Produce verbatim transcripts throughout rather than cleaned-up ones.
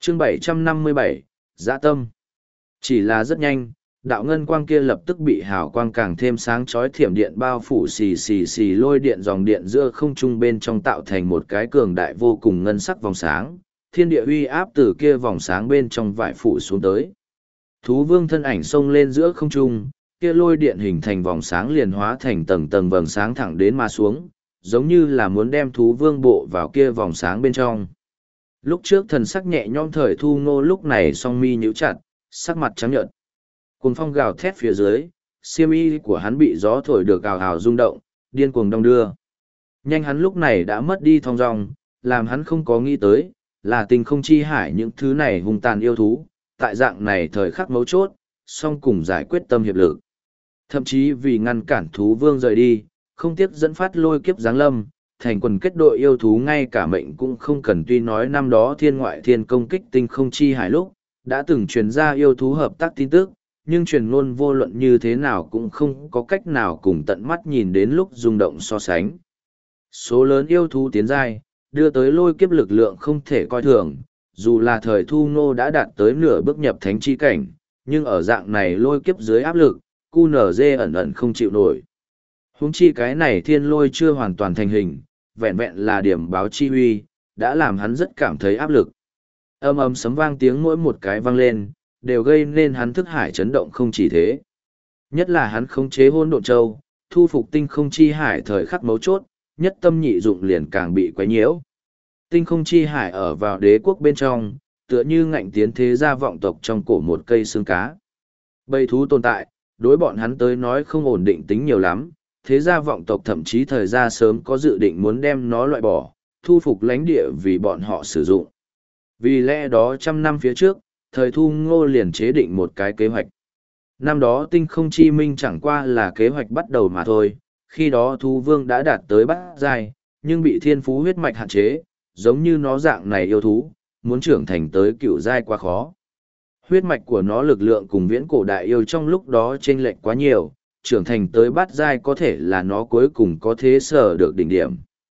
chương bảy trăm năm mươi bảy, Dã tâm. Chỉ là rất nhanh, đạo ngân quang kia lập tức bị hào quang càng thêm sáng chói thiểm điện bao phủ xì xì xì lôi điện dòng điện giữa không trung bên trong tạo thành một cái cường đại vô cùng ngân sắc vòng sáng, thiên địa uy áp từ kia vòng sáng bên trong vải phủ xuống tới. Thú vương thân ảnh xông lên giữa không trung, kia lôi điện hình thành vòng sáng liền hóa thành tầng tầng vầng sáng thẳng đến mà xuống, giống như là muốn đem thú vương bộ vào kia vòng sáng bên trong. Lúc trước thần sắc nhẹ nhõm thời thu ngô lúc này song mi nhíu chặt, sắc mặt trắng nhợt. Cuồng phong gào thét phía dưới, xiêm y của hắn bị gió thổi được ào ào rung động, điên cuồng đong đưa. Nhanh hắn lúc này đã mất đi thong dong, làm hắn không có nghĩ tới, là tình không chi hải những thứ này hung tàn yêu thú, tại dạng này thời khắc mấu chốt, song cùng giải quyết tâm hiệp lực. Thậm chí vì ngăn cản thú vương rời đi, không tiếc dẫn phát lôi kiếp giáng lâm, thành quần kết đội yêu thú ngay cả mệnh cũng không cần, tuy nói năm đó thiên ngoại thiên công kích tinh không chi hải lúc, đã từng truyền ra yêu thú hợp tác tin tức, nhưng truyền ngôn vô luận như thế nào cũng không có cách nào cùng tận mắt nhìn đến lúc rung động so sánh. Số lớn yêu thú tiến giai, đưa tới lôi kiếp lực lượng không thể coi thường, dù là thời thu ngô đã đạt tới nửa bước nhập thánh chi cảnh, nhưng ở dạng này lôi kiếp dưới áp lực, cu nở dê ẩn ẩn không chịu nổi. Huống chi cái này thiên lôi chưa hoàn toàn thành hình, vẹn vẹn là điểm báo chi huy, đã làm hắn rất cảm thấy áp lực. Âm ầm sấm vang tiếng mỗi một cái vang lên, đều gây nên hắn thức hải chấn động không chỉ thế. Nhất là hắn khống chế hôn độn châu, thu phục tinh không chi hải thời khắc mấu chốt, nhất tâm nhị dụng liền càng bị quấy nhiễu. Tinh không chi hải ở vào đế quốc bên trong, tựa như ngạnh tiến thế gia vọng tộc trong cổ một cây xương cá. Bầy thú tồn tại, đối bọn hắn tới nói không ổn định tính nhiều lắm, thế gia vọng tộc thậm chí thời gian sớm có dự định muốn đem nó loại bỏ, thu phục lãnh địa vì bọn họ sử dụng. Vì lẽ đó trăm năm phía trước, thời thu ngô liền chế định một cái kế hoạch. Năm đó tinh không chi minh chẳng qua là kế hoạch bắt đầu mà thôi, khi đó thú vương đã đạt tới bát giai, nhưng bị thiên phú huyết mạch hạn chế, giống như nó dạng này yêu thú, muốn trưởng thành tới cựu giai quá khó. Huyết mạch của nó lực lượng cùng viễn cổ đại yêu trong lúc đó chênh lệch quá nhiều, trưởng thành tới bát giai có thể là nó cuối cùng có thế sở được đỉnh điểm.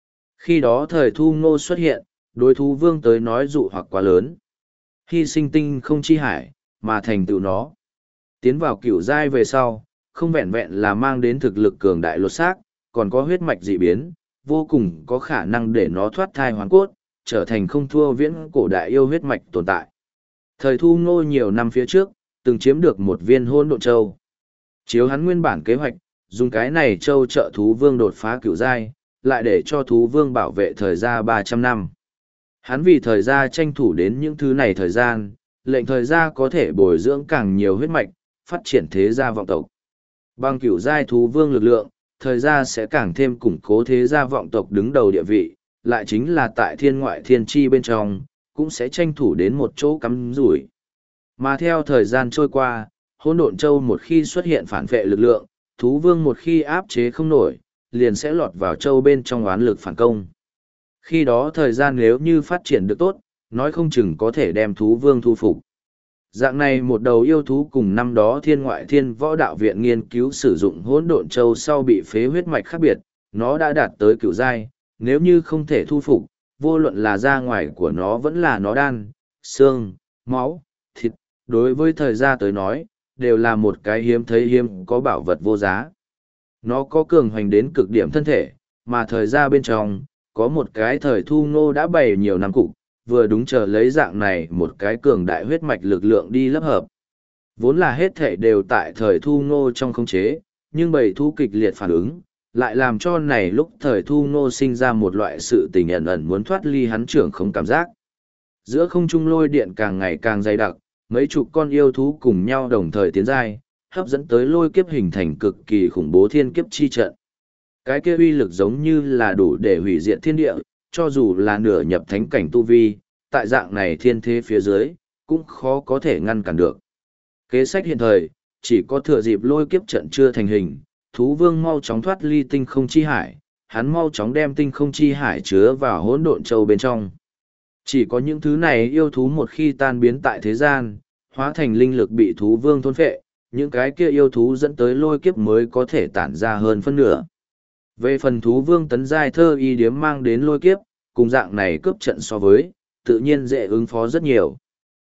Khi đó thời thu ngô xuất hiện, đối thú vương tới nói dụ hoặc quá lớn. Hy sinh tinh không chi hải, mà thành tựu nó. Tiến vào cựu giai về sau, không vẹn vẹn là mang đến thực lực cường đại lột xác, còn có huyết mạch dị biến, vô cùng có khả năng để nó thoát thai hoàn cốt, trở thành không thua viễn cổ đại yêu huyết mạch tồn tại. Thời thu ngô nhiều năm phía trước, từng chiếm được một viên hôn độn châu. Chiếu hắn nguyên bản kế hoạch, dùng cái này châu trợ thú vương đột phá cựu giai, lại để cho thú vương bảo vệ thời gian ba trăm năm. Hắn vì thời gian tranh thủ đến những thứ này thời gian, lệnh thời gian có thể bồi dưỡng càng nhiều huyết mạch, phát triển thế gia vọng tộc. Bằng cựu giai thú vương lực lượng, thời gian sẽ càng thêm củng cố thế gia vọng tộc đứng đầu địa vị, lại chính là tại thiên ngoại thiên tri bên trong, cũng sẽ tranh thủ đến một chỗ cắm rủi. Mà theo thời gian trôi qua, hỗn độn châu một khi xuất hiện phản vệ lực lượng, thú vương một khi áp chế không nổi, liền sẽ lọt vào châu bên trong oán lực phản công. Khi đó thời gian nếu như phát triển được tốt, nói không chừng có thể đem thú vương thu phục. Dạng này một đầu yêu thú cùng năm đó thiên ngoại thiên võ đạo viện nghiên cứu sử dụng hỗn độn châu sau bị phế huyết mạch khác biệt, nó đã đạt tới cựu giai, nếu như không thể thu phục, vô luận là da ngoài của nó vẫn là nó đan, xương, máu, thịt, đối với thời gian tới nói, đều là một cái hiếm thấy hiếm có bảo vật vô giá. Nó có cường hoành đến cực điểm thân thể, mà thời gian bên trong, có một cái thời thu ngô đã bày nhiều năm cục, vừa đúng chờ lấy dạng này một cái cường đại huyết mạch lực lượng đi lấp hợp. Vốn là hết thể đều tại thời thu ngô trong khống chế, nhưng bầy thu kịch liệt phản ứng, lại làm cho này lúc thời thu ngô sinh ra một loại sự tình ẩn ẩn muốn thoát ly hắn trưởng không cảm giác. Giữa không trung lôi điện càng ngày càng dày đặc, mấy chục con yêu thú cùng nhau đồng thời tiến giai, hấp dẫn tới lôi kiếp hình thành cực kỳ khủng bố thiên kiếp chi trận. Cái kia uy lực giống như là đủ để hủy diệt thiên địa, cho dù là nửa nhập thánh cảnh tu vi, tại dạng này thiên thế phía dưới, cũng khó có thể ngăn cản được. Kế sách hiện thời, chỉ có thừa dịp lôi kiếp trận chưa thành hình, thú vương mau chóng thoát ly tinh không chi hải, hắn mau chóng đem tinh không chi hải chứa vào hỗn độn châu bên trong. Chỉ có những thứ này yêu thú một khi tan biến tại thế gian, hóa thành linh lực bị thú vương thôn phệ, những cái kia yêu thú dẫn tới lôi kiếp mới có thể tản ra hơn phân nửa. Về phần thú vương tấn giai thơ y điếm mang đến lôi kiếp, cùng dạng này cướp trận so với, tự nhiên dễ ứng phó rất nhiều.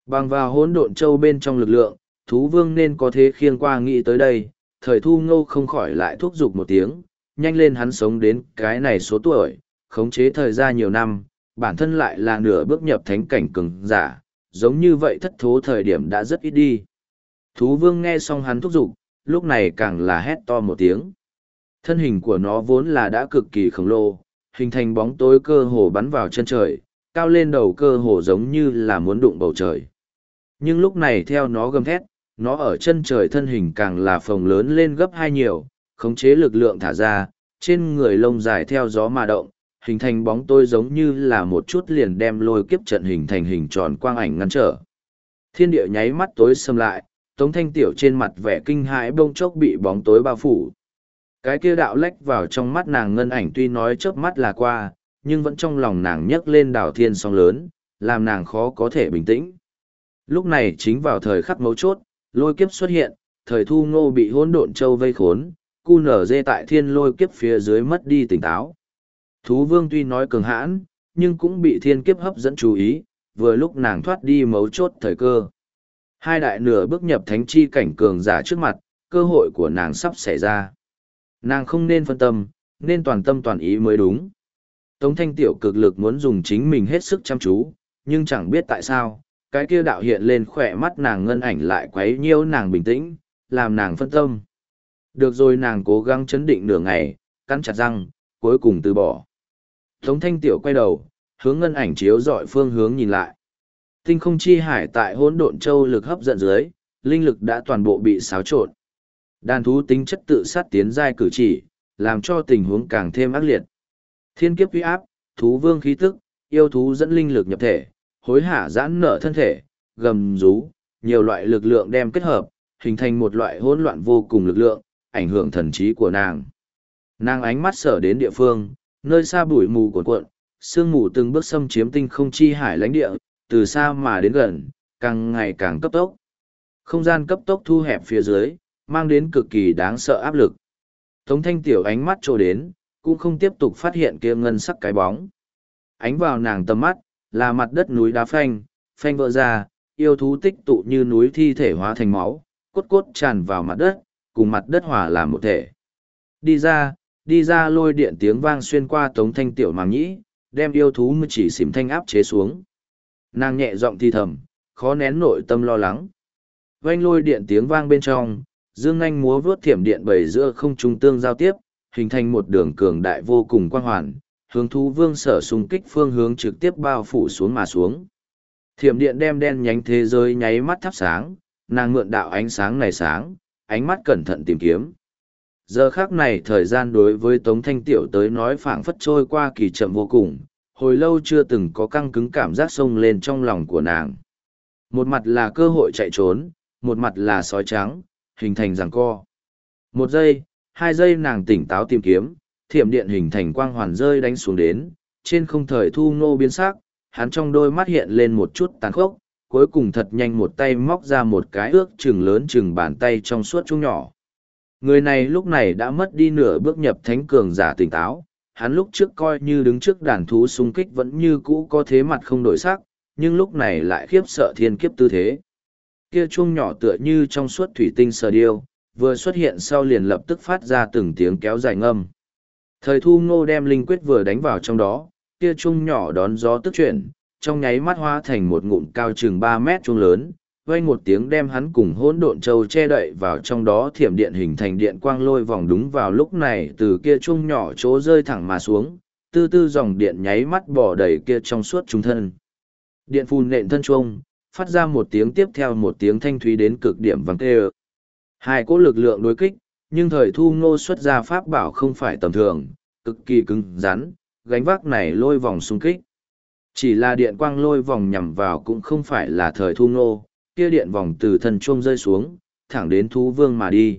Bằng vào hỗn độn châu bên trong lực lượng, thú vương nên có thế khiêng qua nghĩ tới đây, thời thu ngô không khỏi lại thúc giục một tiếng, nhanh lên, hắn sống đến cái này số tuổi, khống chế thời gian nhiều năm, bản thân lại là nửa bước nhập thánh cảnh cường giả, giống như vậy thất thố thời điểm đã rất ít đi. Thú vương nghe xong hắn thúc giục, lúc này càng là hét to một tiếng. Thân hình của nó vốn là đã cực kỳ khổng lồ, hình thành bóng tối cơ hồ bắn vào chân trời, cao lên đầu cơ hồ giống như là muốn đụng bầu trời. Nhưng lúc này theo nó gầm thét, nó ở chân trời thân hình càng là phồng lớn lên gấp hai nhiều, khống chế lực lượng thả ra, trên người lông dài theo gió mà động, hình thành bóng tối giống như là một chút liền đem lôi kiếp trận hình thành hình tròn quang ảnh ngăn trở. Thiên địa nháy mắt tối sầm lại, Tống Thanh Tiểu trên mặt vẻ kinh hãi bông chốc bị bóng tối bao phủ. Cái kia đạo lách vào trong mắt nàng ngân ảnh tuy nói chớp mắt là qua, nhưng vẫn trong lòng nàng nhấc lên đảo thiên sóng lớn, làm nàng khó có thể bình tĩnh. Lúc này chính vào thời khắc mấu chốt, lôi kiếp xuất hiện, thời thu ngô bị hỗn độn châu vây khốn, cu nở dê tại thiên lôi kiếp phía dưới mất đi tỉnh táo. Thú vương tuy nói cường hãn, nhưng cũng bị thiên kiếp hấp dẫn chú ý, vừa lúc nàng thoát đi mấu chốt thời cơ. Hai đại nửa bước nhập thánh chi cảnh cường giả trước mặt, cơ hội của nàng sắp xảy ra. Nàng không nên phân tâm, nên toàn tâm toàn ý mới đúng. Tống Thanh Tiểu cực lực muốn dùng chính mình hết sức chăm chú, nhưng chẳng biết tại sao, cái kia đạo hiện lên khỏe mắt nàng ngân ảnh lại quấy nhiễu nàng bình tĩnh, làm nàng phân tâm. Được rồi, nàng cố gắng chấn định nửa ngày, cắn chặt răng, cuối cùng từ bỏ. Tống Thanh Tiểu quay đầu, hướng ngân ảnh chiếu dọi phương hướng nhìn lại. Tinh không chi hải tại hỗn độn châu lực hấp dẫn dưới, linh lực đã toàn bộ bị xáo trộn. Đàn thú tính chất tự sát tiến giai cử chỉ, làm cho tình huống càng thêm ác liệt. Thiên kiếp uy áp, thú vương khí tức, yêu thú dẫn linh lực nhập thể, hối hả giãn nở thân thể, gầm rú, nhiều loại lực lượng đem kết hợp, hình thành một loại hỗn loạn vô cùng lực lượng, ảnh hưởng thần trí của nàng. Nàng ánh mắt sở đến địa phương, nơi xa bụi mù cuộn cuộn, sương mù từng bước xâm chiếm tinh không chi hải lãnh địa, từ xa mà đến gần, càng ngày càng cấp tốc. Không gian cấp tốc thu hẹp phía dưới, mang đến cực kỳ đáng sợ áp lực. Tống Thanh Tiểu ánh mắt trôi đến, cũng không tiếp tục phát hiện kia ngân sắc cái bóng. Ánh vào nàng tầm mắt, là mặt đất núi đá phanh, phanh vỡ ra, yêu thú tích tụ như núi thi thể hóa thành máu, cốt cốt tràn vào mặt đất, cùng mặt đất hòa làm một thể. Đi ra, đi ra, lôi điện tiếng vang xuyên qua Tống Thanh Tiểu màng nhĩ, đem yêu thú mới chỉ xỉm thanh áp chế xuống. Nàng nhẹ giọng thì thầm, khó nén nội tâm lo lắng. Vang lôi điện tiếng vang bên trong, dương nhanh múa vướt thiểm điện bầy giữa không trung tương giao tiếp, hình thành một đường cường đại vô cùng quang hoàn, hướng thú vương sở xung kích phương hướng trực tiếp bao phủ xuống mà xuống. Thiểm điện đem đen nhánh thế giới nháy mắt thắp sáng, nàng mượn đạo ánh sáng này sáng, ánh mắt cẩn thận tìm kiếm. Giờ khác này thời gian đối với Tống Thanh Tiểu tới nói phảng phất trôi qua kỳ chậm vô cùng, hồi lâu chưa từng có căng cứng cảm giác sông lên trong lòng của nàng. Một mặt là cơ hội chạy trốn, một mặt là sói trắng, hình thành giằng co. Một giây, hai giây nàng tỉnh táo tìm kiếm, thiểm điện hình thành quang hoàn rơi đánh xuống đến, trên không thời thu ngô biến sắc, hắn trong đôi mắt hiện lên một chút tàn khốc, cuối cùng thật nhanh một tay móc ra một cái ước chừng lớn chừng bàn tay trong suốt chung nhỏ. Người này lúc này đã mất đi nửa bước nhập thánh cường giả tỉnh táo, hắn lúc trước coi như đứng trước đàn thú xung kích vẫn như cũ có thế mặt không đổi sắc, nhưng lúc này lại khiếp sợ thiên kiếp tư thế. Kia chuông nhỏ tựa như trong suốt thủy tinh sờ điêu, vừa xuất hiện sau liền lập tức phát ra từng tiếng kéo dài ngâm. Thời thu ngô đem linh quyết vừa đánh vào trong đó, kia chuông nhỏ đón gió tức chuyển, trong nháy mắt hóa thành một ngụm cao chừng ba mét chuông lớn, vang một tiếng đem hắn cùng hỗn độn châu che đậy vào trong đó, thiểm điện hình thành điện quang lôi vòng đúng vào lúc này từ kia chuông nhỏ chỗ rơi thẳng mà xuống, tư tư dòng điện nháy mắt bỏ đầy kia trong suốt trung thân. Điện phun nện thân chuông, phát ra một tiếng tiếp theo một tiếng thanh thúy đến cực điểm vang tê. Hai cỗ lực lượng đối kích, nhưng thời thu ngô xuất ra pháp bảo không phải tầm thường, cực kỳ cứng rắn, gánh vác này lôi vòng xung kích. Chỉ là điện quang lôi vòng nhằm vào cũng không phải là thời thu ngô, kia điện vòng từ thân chuông rơi xuống, thẳng đến thú vương mà đi.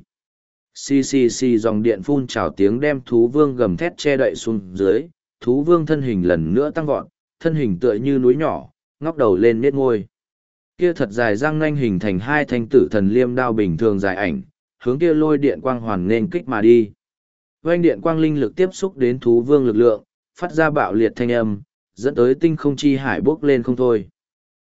Xì xì xì dòng điện phun trào tiếng đem thú vương gầm thét che đậy xuống dưới, thú vương thân hình lần nữa tăng vọt, thân hình tựa như núi nhỏ, ngóc đầu lên nết ngôi. Kia thật dài răng nanh hình thành hai thanh tử thần liêm đao bình thường dài ảnh, hướng kia lôi điện quang hoàn nên kích mà đi. Vành điện quang linh lực tiếp xúc đến thú vương lực lượng, phát ra bạo liệt thanh âm, dẫn tới tinh không chi hải bốc lên không thôi.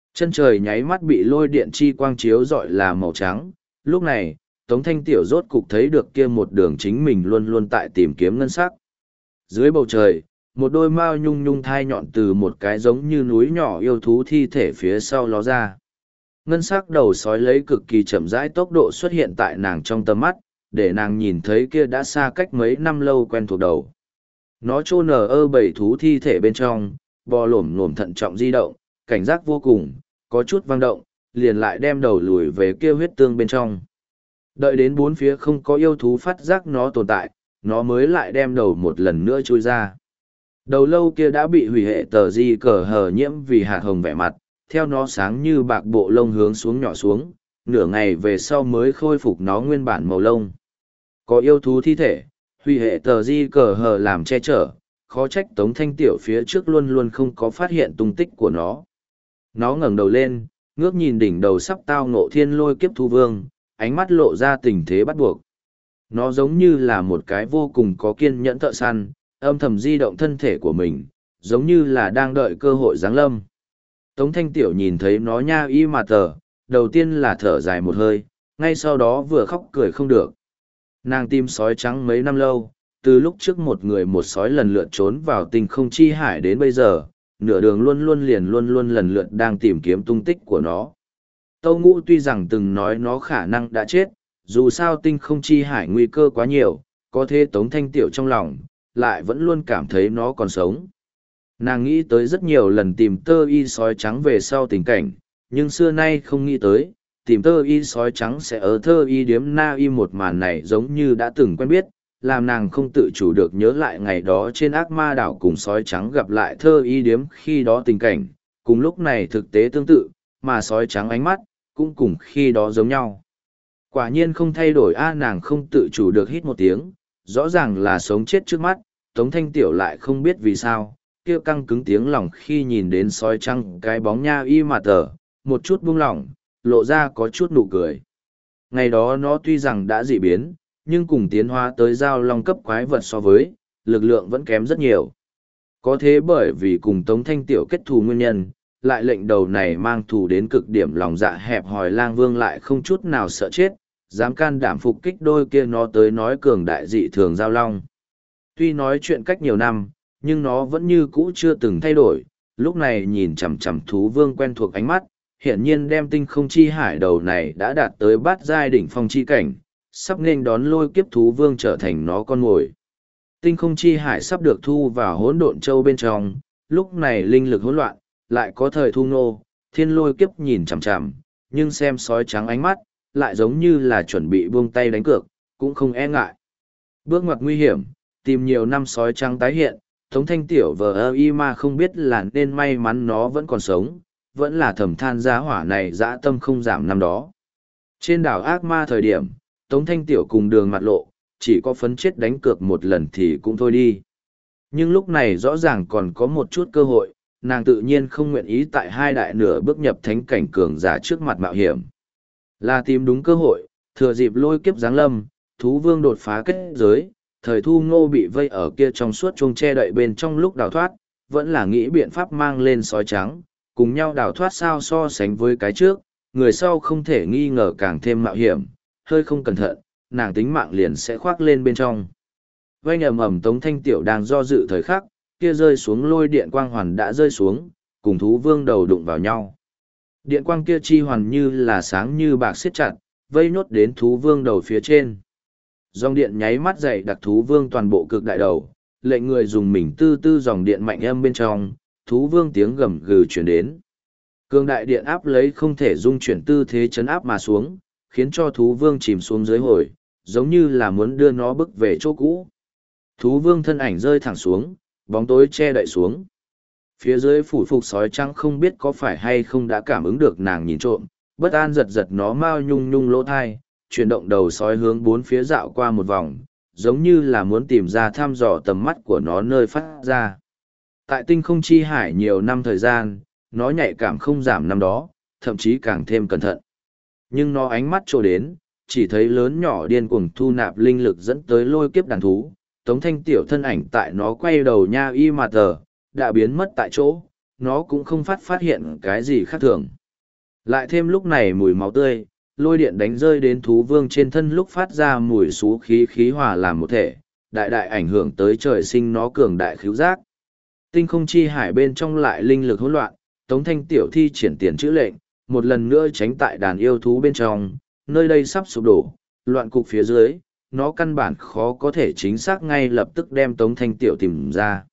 Chân trời nháy mắt bị lôi điện chi quang chiếu rọi là màu trắng, lúc này, Tống Thanh Tiểu rốt cục thấy được kia một đường chính mình luôn luôn tại tìm kiếm ngân sắc. Dưới bầu trời, một đôi mao nhung nhung thai nhọn từ một cái giống như núi nhỏ yêu thú thi thể phía sau ló ra. Ngân sắc đầu sói lấy cực kỳ chậm rãi tốc độ xuất hiện tại nàng trong tầm mắt, để nàng nhìn thấy kia đã xa cách mấy năm lâu quen thuộc đầu. Nó chôn nở ơ bảy thú thi thể bên trong, bò lổm lổm thận trọng di động, cảnh giác vô cùng, có chút vang động, liền lại đem đầu lùi về kia huyết tương bên trong. Đợi đến bốn phía không có yêu thú phát giác nó tồn tại, nó mới lại đem đầu một lần nữa chui ra. Đầu lâu kia đã bị hủy hệ tờ di cờ hờ nhiễm vì hạt hồng vẻ mặt, theo nó sáng như bạc bộ lông hướng xuống nhỏ xuống, nửa ngày về sau mới khôi phục nó nguyên bản màu lông. Có yêu thú thi thể, hủy hệ tờ di cờ hờ làm che chở, khó trách Tống Thanh Tiểu phía trước luôn luôn không có phát hiện tung tích của nó. Nó ngẩng đầu lên, ngước nhìn đỉnh đầu sắp tao ngộ thiên lôi kiếp thu vương, ánh mắt lộ ra tình thế bắt buộc. Nó giống như là một cái vô cùng có kiên nhẫn thợ săn, âm thầm di động thân thể của mình, giống như là đang đợi cơ hội giáng lâm. Tống Thanh Tiểu nhìn thấy nó nha y mà tờ, đầu tiên là thở dài một hơi, ngay sau đó vừa khóc cười không được. Nàng tim sói trắng mấy năm lâu, từ lúc trước một người một sói lần lượt trốn vào tình không chi hải đến bây giờ, nửa đường luôn luôn liền luôn luôn lần lượt đang tìm kiếm tung tích của nó. Tâu Ngũ tuy rằng từng nói nó khả năng đã chết, dù sao tinh không chi hải nguy cơ quá nhiều, có thế Tống Thanh Tiểu trong lòng, lại vẫn luôn cảm thấy nó còn sống. Nàng nghĩ tới rất nhiều lần tìm tơ y sói trắng về sau tình cảnh, nhưng xưa nay không nghĩ tới, tìm tơ y sói trắng sẽ ở thơ y điếm na y một màn này giống như đã từng quen biết, làm nàng không tự chủ được nhớ lại ngày đó trên ác ma đảo cùng sói trắng gặp lại thơ y điếm khi đó tình cảnh, cùng lúc này thực tế tương tự, mà sói trắng ánh mắt, cũng cùng khi đó giống nhau. Quả nhiên không thay đổi a nàng không tự chủ được hít một tiếng, rõ ràng là sống chết trước mắt, Tống Thanh Tiểu lại không biết vì sao, kia căng cứng tiếng lòng khi nhìn đến sói trắng cái bóng nha y mà tờ, một chút buông lỏng, lộ ra có chút nụ cười. Ngày đó nó tuy rằng đã dị biến, nhưng cùng tiến hóa tới giao long cấp quái vật so với, lực lượng vẫn kém rất nhiều. Có thế bởi vì cùng Tống Thanh Tiểu kết thù nguyên nhân, lại lệnh đầu này mang thù đến cực điểm lòng dạ hẹp hòi lang vương lại không chút nào sợ chết, dám can đảm phục kích đôi kia nó tới nói cường đại dị thường giao long. Tuy nói chuyện cách nhiều năm, nhưng nó vẫn như cũ chưa từng thay đổi, lúc này nhìn chằm chằm thú vương quen thuộc ánh mắt, hiển nhiên đem tinh không chi hải đầu này đã đạt tới bát giai đỉnh phong chi cảnh, sắp nên đón lôi kiếp thú vương trở thành nó con mồi. Tinh không chi hải sắp được thu vào hỗn độn châu bên trong, lúc này linh lực hỗn loạn, lại có thời thu nô, thiên lôi kiếp nhìn chằm chằm, nhưng xem sói trắng ánh mắt, lại giống như là chuẩn bị buông tay đánh cược, cũng không e ngại. Bước ngoặt nguy hiểm, tìm nhiều năm sói trắng tái hiện, Tống Thanh Tiểu vờ ơ y mà không biết là nên may mắn nó vẫn còn sống, vẫn là thầm than giá hỏa này dã tâm không giảm năm đó. Trên đảo ác ma thời điểm, Tống Thanh Tiểu cùng đường mặt lộ, chỉ có phấn chết đánh cược một lần thì cũng thôi đi. Nhưng lúc này rõ ràng còn có một chút cơ hội, nàng tự nhiên không nguyện ý tại hai đại nửa bước nhập thánh cảnh cường giả trước mặt mạo hiểm. Là tìm đúng cơ hội, thừa dịp lôi kiếp giáng lâm, thú vương đột phá kết giới, thời thu ngô bị vây ở kia trong suốt chuông che đậy bên trong lúc đào thoát, vẫn là nghĩ biện pháp mang lên sói trắng, cùng nhau đào thoát sao so sánh với cái trước, người sau không thể nghi ngờ càng thêm mạo hiểm, hơi không cẩn thận, nàng tính mạng liền sẽ khoác lên bên trong. Vây ầm ầm Tống Thanh Tiểu đang do dự thời khắc, kia rơi xuống lôi điện quang hoàn đã rơi xuống, cùng thú vương đầu đụng vào nhau. Điện quang kia chi hoàn như là sáng như bạc siết chặt, vây nhốt đến thú vương đầu phía trên. Dòng điện nháy mắt dậy đặc thú vương toàn bộ cực đại đầu, lệnh người dùng mình tư tư dòng điện mạnh âm bên trong, thú vương tiếng gầm gừ chuyển đến. Cường đại điện áp lấy không thể dung chuyển tư thế chấn áp mà xuống, khiến cho thú vương chìm xuống dưới hồi, giống như là muốn đưa nó bước về chỗ cũ. Thú vương thân ảnh rơi thẳng xuống, bóng tối che đậy xuống. Phía dưới phủ phục sói trắng không biết có phải hay không đã cảm ứng được nàng nhìn trộm, bất an giật giật nó mau nhung nhung lỗ thai, chuyển động đầu sói hướng bốn phía dạo qua một vòng, giống như là muốn tìm ra thăm dò tầm mắt của nó nơi phát ra. Tại tinh không chi hải nhiều năm thời gian, nó nhạy cảm không giảm năm đó, thậm chí càng thêm cẩn thận. Nhưng nó ánh mắt trổ đến, chỉ thấy lớn nhỏ điên cuồng thu nạp linh lực dẫn tới lôi kiếp đàn thú, Tống Thanh Tiểu thân ảnh tại nó quay đầu nha y mà tờ, đã biến mất tại chỗ, nó cũng không phát phát hiện cái gì khác thường. Lại thêm lúc này mùi máu tươi, lôi điện đánh rơi đến thú vương trên thân lúc phát ra mùi xú khí khí hòa làm một thể, đại đại ảnh hưởng tới trời sinh nó cường đại khứu giác. Tinh không chi hải bên trong lại linh lực hỗn loạn, Tống Thanh tiểu thi triển tiền chữ lệnh, một lần nữa tránh tại đàn yêu thú bên trong, nơi đây sắp sụp đổ, loạn cục phía dưới, nó căn bản khó có thể chính xác ngay lập tức đem Tống Thanh tiểu tìm ra.